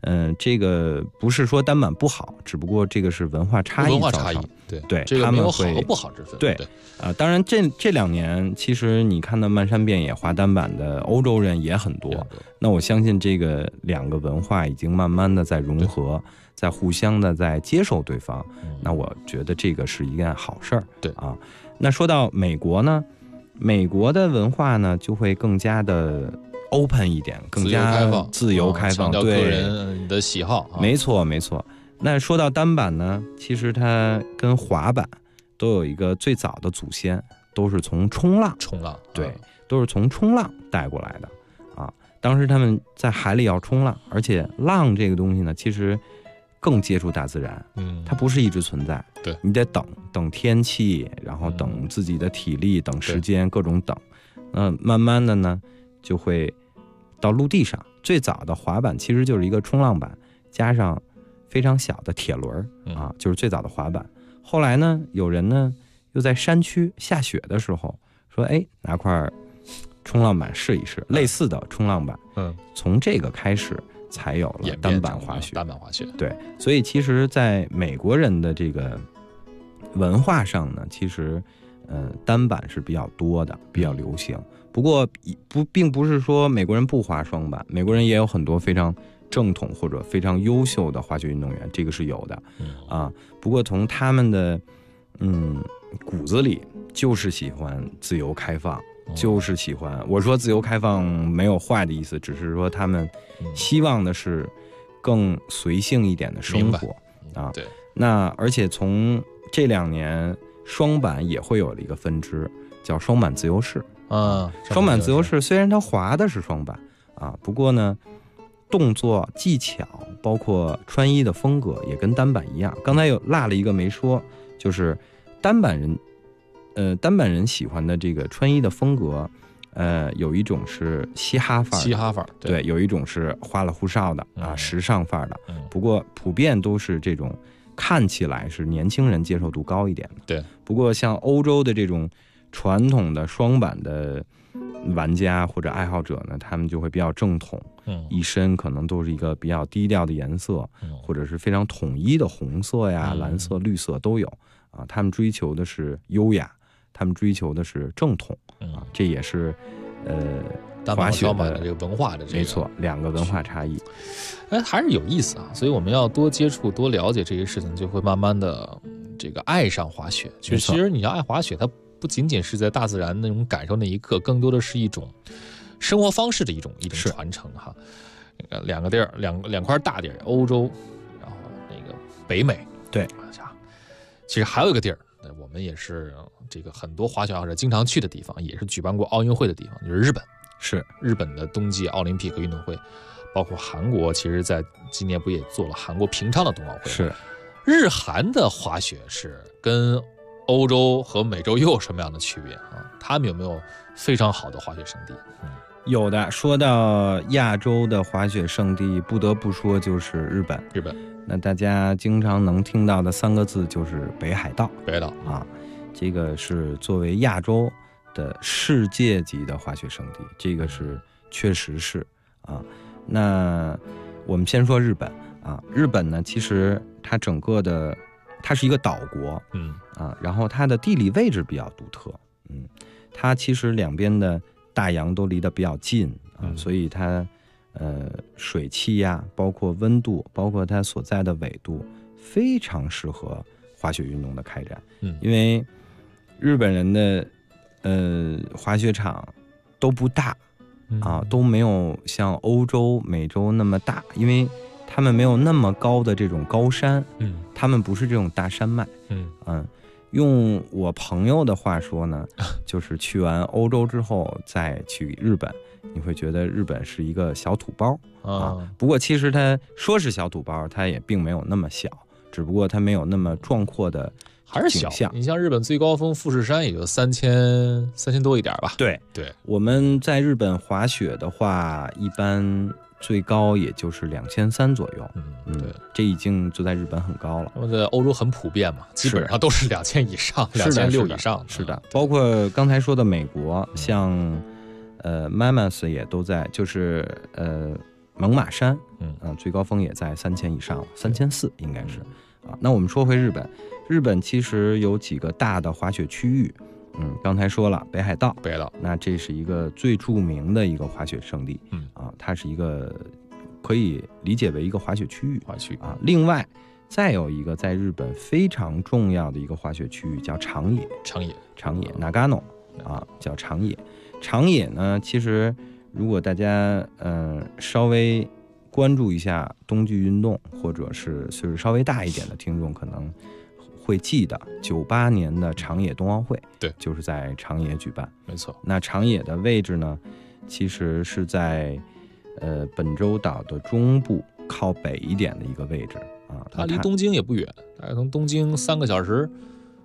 这个不是说单板不好，只不过这个是文化差异造成。对， 这个没有好和不好之分。 对当然这2年其实你看到漫山遍野滑单板的欧洲人也很多，那我相信这个2个文化已经慢慢的在融合，在互相的在接受对方，那我觉得这个是一件好事儿。 对啊，那说到美国呢，美国的文化呢就会更加的open 一点，更加自由开放， 强调个人的喜好。 没错。那说到单板呢，其实它跟滑板都有一个最早的祖先，都是从冲浪，对，都是从冲浪带过来的啊。当时他们在海里要冲浪，而且浪这个东西呢，其实更接触大自然，它不是一直存在， 对， 你得等天气，然后等自己的体力，等时间，各种等。慢慢的呢，就会到陆地上。最早的滑板其实就是一个冲浪板，加上非常小的铁轮啊，就是最早的滑板。后来呢，有人呢又在山区下雪的时候说，拿块冲浪板试一试，类似的冲浪板。从这个开始才有了单板滑雪。对，所以其实在美国人的这个文化上呢，其实单板是比较多的，比较流行。不过并不是说美国人不滑双板，美国人也有很多非常正统或者非常优秀的滑雪运动员，这个是有的啊。不过从他们的骨子里就是喜欢自由开放，就是喜欢，我说自由开放没有坏的意思，只是说他们希望的是更随性一点的生活啊。 对， 那而且从这2年双板也会有了一个分支，叫双板自由式双板自由式虽然它滑的是双板啊，不过呢动作技巧包括穿衣的风格也跟单板一样。刚才有落了一个没说，就是单板人喜欢的这个穿衣的风格，有一种是嘻哈范儿，对，有一种是花里胡哨的时尚范儿的。不过普遍都是这种看起来是年轻人接受度高一点的。 对， 不过像欧洲的这种传统的双板的玩家或者爱好者呢，他们就会比较正统，一身可能都是一个比较低调的颜色，或者是非常统一的红色呀、蓝色、绿色都有啊。他们追求的是优雅，他们追求的是正统啊，这也是滑雪的这个文化的没错，2个文化差异， 还是有意思啊。所以我们要多接触、多了解这些事情，就会慢慢的这个爱上滑雪。其实你要爱滑雪，它不仅仅是在大自然那种感受那一刻，更多的是一种生活方式的一种传承哈。2个地儿，2块大地儿，欧洲，然后那个北美， 对， 其实还有一个地儿，我们也是这个很多滑雪爱好者经常去的地方，也是举办过奥运会的地方，就是日本。 是日本的冬季奥林匹克运动会，包括韩国，其实在今年不也做了韩国平昌的冬奥会？ 是日韩的滑雪是跟欧洲和美洲又有什么样的区别啊？他们有没有非常好的滑雪胜地？ 有的。说到亚洲的滑雪胜地，不得不说就是日本。那大家经常能听到的3个字就是北海道。啊，这个是作为亚洲的世界级的滑雪胜地，这个是确实是啊。那我们先说日本啊，日本呢，其实它整个的它是一个岛国，然后它的地理位置比较独特，它其实2边的大洋都离得比较近啊，所以它水汽呀，包括温度，包括它所在的纬度，非常适合滑雪运动的开展。因为日本人的滑雪场都不大啊，都没有像欧洲、美洲那么大，因为他们没有那么高的这种高山，他们不是这种大山脉，用我朋友的话说呢，就是去完欧洲之后再去日本，你会觉得日本是一个小土包啊。不过其实它说是小土包，它也并没有那么小，只不过它没有那么壮阔的还是小。你像日本最高峰富士山也就3000多一点吧。 对，我们在日本滑雪的话，一般最高也就是2300左右。对，这已经就在日本很高了。 那么在欧洲很普遍嘛，基本上都是2000以上，2600以上。 是的，包括刚才说的美国，像Mammoth 也都在，就是猛犸山，最高峰也在3000以上了，3400应该是啊。那我们说回日本，日本其实有几个大的滑雪区域，刚才说了北海道，那这是一个最著名的一个滑雪胜地，它是一个可以理解为一个滑雪区域啊。另外再有一个在日本非常重要的一个滑雪区域叫长野 Nagano 啊，叫长野。长野呢，其实如果大家稍微关注一下冬季运动，或者是岁数稍微大一点的听众可能会记得98年的长野冬奥会， 对， 就是在长野举办， 没错。 那长野的位置呢，其实是在本州岛的中部靠北一点的一个位置啊。 它离东京也不远，大概从东京2-3个小时，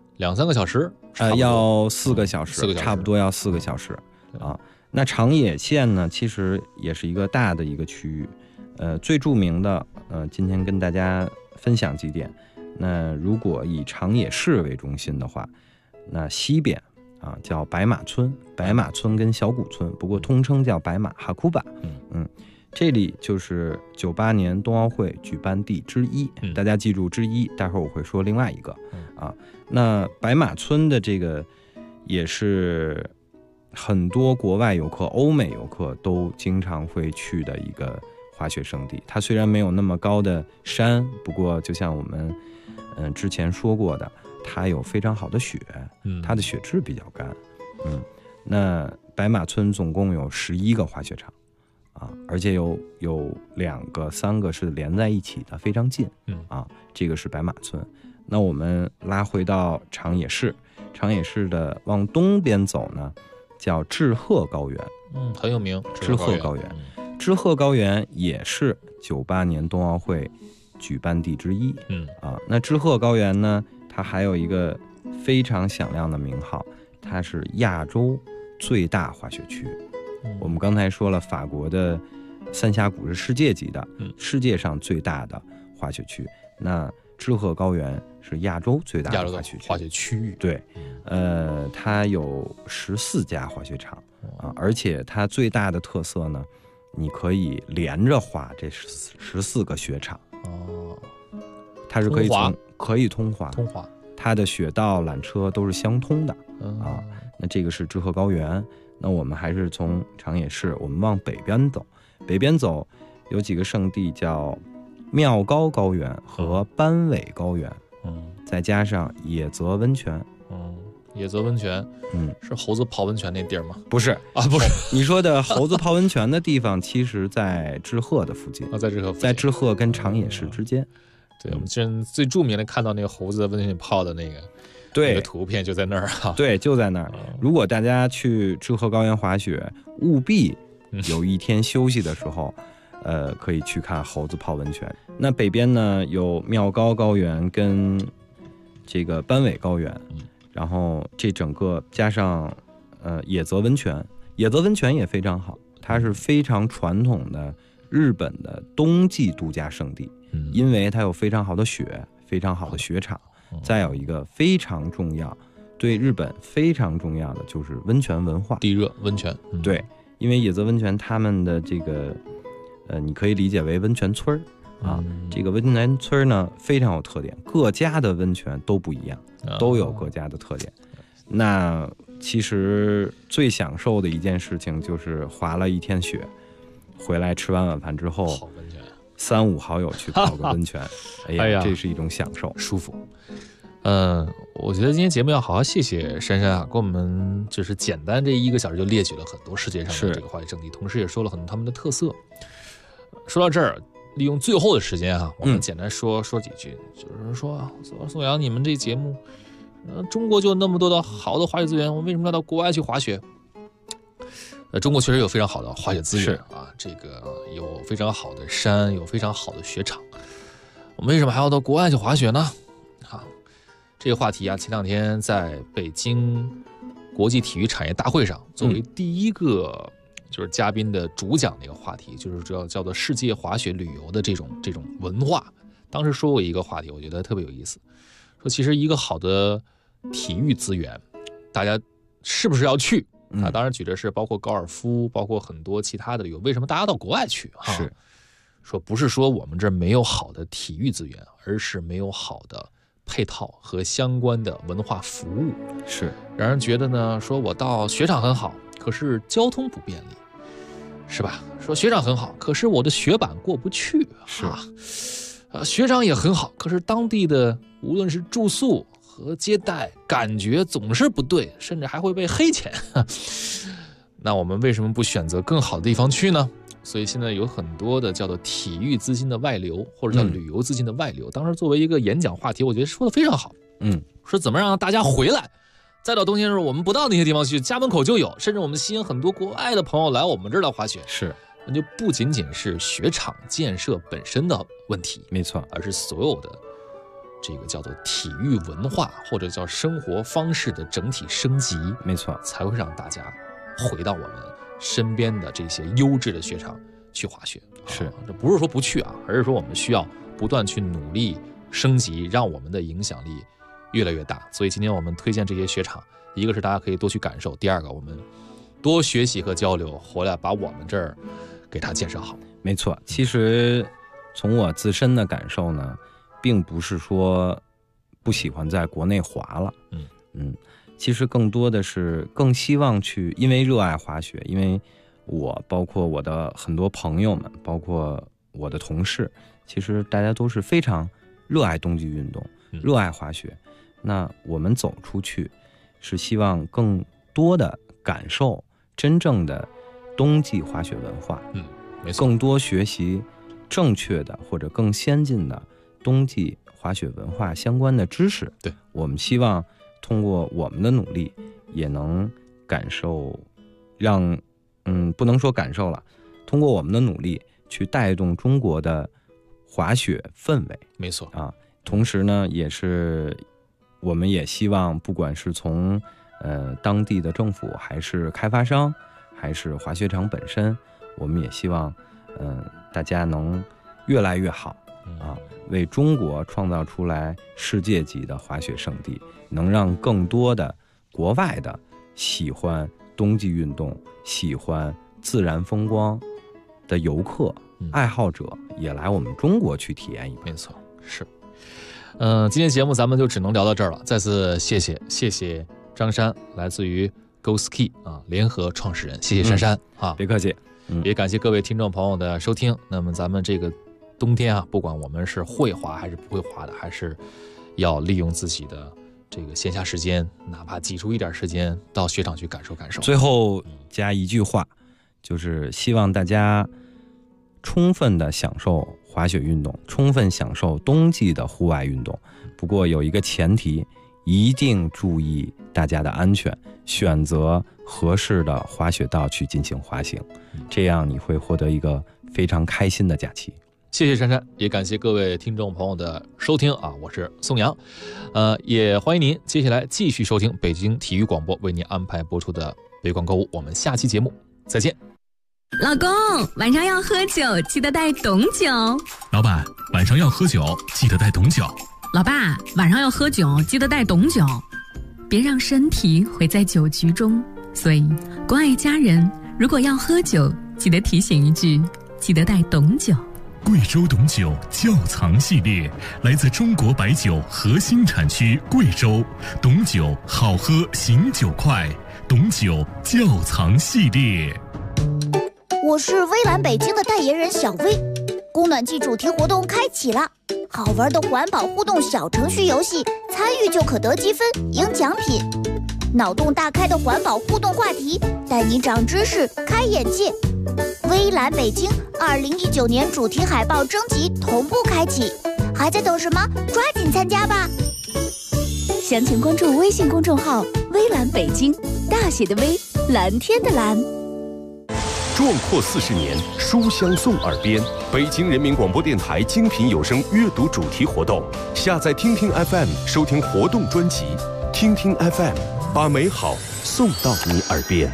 要4个小时，差不多要4个小时啊。那长野县呢，其实也是一个大的一个区域，最著名的今天跟大家分享几点。那如果以长野市为中心的话，那西边啊叫白马村跟小谷村，不过通称叫白马哈库巴。这里就是98年冬奥会举办地之一，大家记住之一，待会儿我会说另外一个啊。那白马村的这个也是很多国外游客、欧美游客都经常会去的一个滑雪胜地。它虽然没有那么高的山，不过就像我们之前说过的，它有非常好的雪，它的雪质比较干。那白马村总共有11个滑雪场啊，而且有2个、3个是连在一起的，非常近。这个是白马村。那我们拉回到长野市，长野市的往东边走呢，叫志贺高原。 很有名， 志贺高原。志贺高原也是98年冬奥会举办地之一。那志贺高原呢，它还有一个非常响亮的名号，它是亚洲最大滑雪区。我们刚才说了，法国的三峡谷是世界级的，世界上最大的滑雪区。那志贺高原是亚洲最大的滑雪区域。 对，它有14家滑雪场啊，而且它最大的特色呢，你可以连着滑这14个雪场。它是可以通滑，它的雪道、缆车都是相通的啊。那这个是志贺高原。那我们还是从长野市，我们往北边走。北边走有几个圣地，叫妙高高原和斑尾高原，再加上野泽温泉。 野泽温泉，是猴子泡温泉那地儿吗？ 不是啊，不是。你说的猴子泡温泉的地方，其实在志贺的附近在志贺跟长野市之间。 对，我们之前最著名的看到那个猴子在温泉里泡的那个图片就在那儿啊。 对，就在那儿。如果大家去志贺高原滑雪，务必有一天休息的时候，可以去看猴子泡温泉。那北边呢，有妙高高原跟这个斑尾高原，然后这整个加上野泽温泉，野泽温泉也非常好，它是非常传统的日本的冬季度假胜地，因为它有非常好的雪，非常好的雪场。再有一个非常重要，对日本非常重要的就是温泉文化， 地热温泉。 对，因为野泽温泉他们的这个你可以理解为温泉村啊。这个温泉村呢非常有特点，各家的温泉都不一样，都有各家的特点。那其实最享受的一件事情就是滑了一天雪，回来吃完晚饭之后，3-5好友去泡个温泉，哎呀，这是一种享受， 舒服。我觉得今天节目要好好谢谢珊珊啊，给我们就是简单这1个小时就列举了很多世界上的这个滑雪胜地，同时也说了很多他们的特色。说到这儿，利用最后的时间啊，我们简单说几句，就是说宋阳，你们这节目，中国就有那么多的好的滑雪资源，我们为什么要到国外去滑雪？中国确实有非常好的滑雪资源啊，这个有非常好的山，有非常好的雪场，我们为什么还要到国外去滑雪呢？这个话题啊，前2天在北京国际体育产业大会上，作为第一个就是嘉宾的主讲的一个话题，就是叫做世界滑雪旅游的这种文化。当时说过一个话题，我觉得特别有意思，说其实一个好的体育资源，大家是不是要去啊？当然举的是包括高尔夫，包括很多其他的旅游，为什么大家到国外去？ 是说不是说我们这儿没有好的体育资源，而是没有好的配套和相关的文化服务。 是让人觉得呢，说我到雪场很好，可是交通不便利，是吧？说雪场很好，可是我的雪板过不去， 是啊，雪场也很好，可是当地的无论是住宿和接待，感觉总是不对，甚至还会被黑钱。那我们为什么不选择更好的地方去呢？所以现在有很多的叫做体育资金的外流，或者叫旅游资金的外流。当时作为一个演讲话题，我觉得说的非常好。说怎么让大家回来，再到冬天的时候，我们不到那些地方去，家门口就有，甚至我们吸引很多国外的朋友来我们这儿来滑雪。 是， 那就不仅仅是雪场建设本身的问题， 没错， 而是所有的这个叫做体育文化或者叫生活方式的整体升级， 没错， 才会让大家回到我们身边的这些优质的雪场去滑雪。 是， 这不是说不去啊，而是说我们需要不断去努力升级，让我们的影响力越来越大。所以今天我们推荐这些雪场，一个是大家可以多去感受，第二个我们多学习和交流，回来把我们这儿给它建设好。 没错，其实从我自身的感受呢，并不是说不喜欢在国内滑了，其实更多的是更希望去，因为热爱滑雪，因为我包括我的很多朋友们，包括我的同事，其实大家都是非常热爱冬季运动，热爱滑雪。那我们走出去，是希望更多的感受真正的冬季滑雪文化， 没错， 更多学习正确的或者更先进的冬季滑雪文化相关的知识。 对， 我们希望通过我们的努力，也能感受，让不能说感受了，通过我们的努力去带动中国的滑雪氛围。 没错啊，同时呢，也是我们也希望，不管是从当地的政府，还是开发商，还是滑雪场本身，我们也希望大家能越来越好啊，为中国创造出来世界级的滑雪圣地，能让更多的国外的喜欢冬季运动、喜欢自然风光的游客、爱好者也来我们中国去体验一把。 没错，是。今天节目咱们就只能聊到这儿了。再次谢谢张珊，来自于 Go Ski 啊联合创始人，谢谢珊珊啊， 别客气。 也感谢各位听众朋友的收听。那么咱们这个冬天啊，不管我们是会滑还是不会滑的，还是要利用自己的这个闲暇时间，哪怕挤出一点时间到雪场去感受感受。 最后加一句话，就是希望大家充分的享受滑雪运动，充分享受冬季的户外运动。不过有一个前提，一定注意大家的安全，选择合适的滑雪道去进行滑行，这样你会获得一个非常开心的假期。 谢谢珊珊，也感谢各位听众朋友的收听啊，我是宋阳，也欢迎您接下来继续收听北京体育广播为您安排播出的北广购物，我们下期节目再见。 老公，晚上要喝酒，记得带懂酒。 老板，晚上要喝酒，记得带懂酒。 老爸，晚上要喝酒，记得带懂酒。别让身体毁在酒局中。所以，关爱家人，如果要喝酒，记得提醒一句，记得带懂酒。 贵州董酒窖藏系列，来自中国白酒核心产区贵州，董酒好喝醒酒快，董酒窖藏系列。 我是微蓝北京的代言人小薇，供暖季主题活动开启了，好玩的环保互动小程序游戏，参与就可得积分赢奖品，脑洞大开的环保互动话题，带你长知识开眼界。微蓝北京2019年主题海报征集同步开启，还在等什么？抓紧参加吧！ 详情关注微信公众号微蓝北京，大写的微，蓝天的蓝。 壮阔40年，书香送耳边。北京人民广播电台精品有声阅读主题活动，下载听听 FM 收听活动专辑，听听 FM 把美好送到你耳边。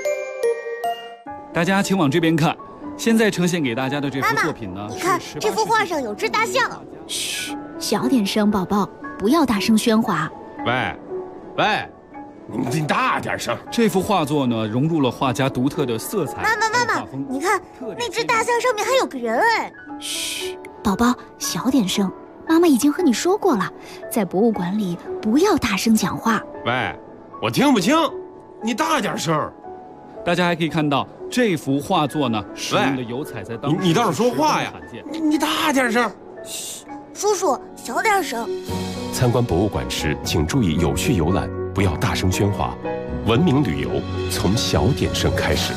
大家请往这边看，现在呈现给大家的这幅作品呢， 你看这幅画上有只大象。 嘘，小点声，宝宝，不要大声喧哗。 喂， 你大点声。 这幅画作呢，融入了画家独特的色彩。 妈妈，你看那只大象上面还有个人哎。 嘘，宝宝，小点声。妈妈已经和你说过了，在博物馆里不要大声讲话。 喂，我听不清，你大点声。 大家还可以看到这幅画作呢，使用的油彩在当时你倒是说话呀！你大点声。 嘘，叔叔小点声。 参观博物馆时，请注意有序游览，不要大声喧哗。文明旅游从小点声开始。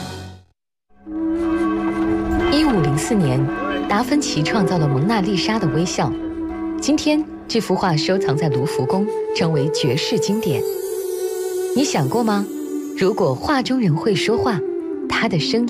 1504年，达芬奇创造了蒙娜丽莎的微笑。今天，这幅画收藏在卢浮宫，成为绝世经典。你想过吗？如果画中人会说话，他的声音